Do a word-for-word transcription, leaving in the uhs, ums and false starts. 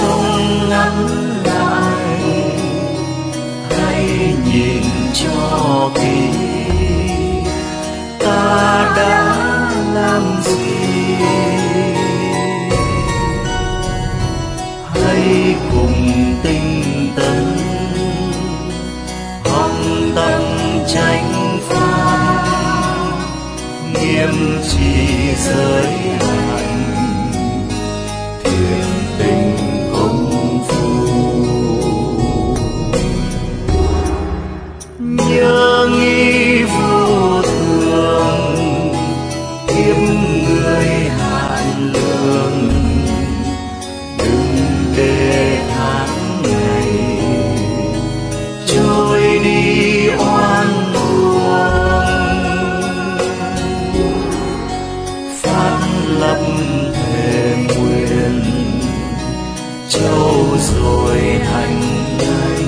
không ngắn lại, hãy nhìn cho kỹ ta đã làm gì. Hãy cùng tinh tấn học tập chánh pháp, nghiêm trì giới hạnh, thiền tình công phu. Nhớ nghĩ vô thường, kiếp người hạn lượng, đừng để tháng ngày trôi đi oan uổng. Phát lập thề nguyện, châu rồi hành này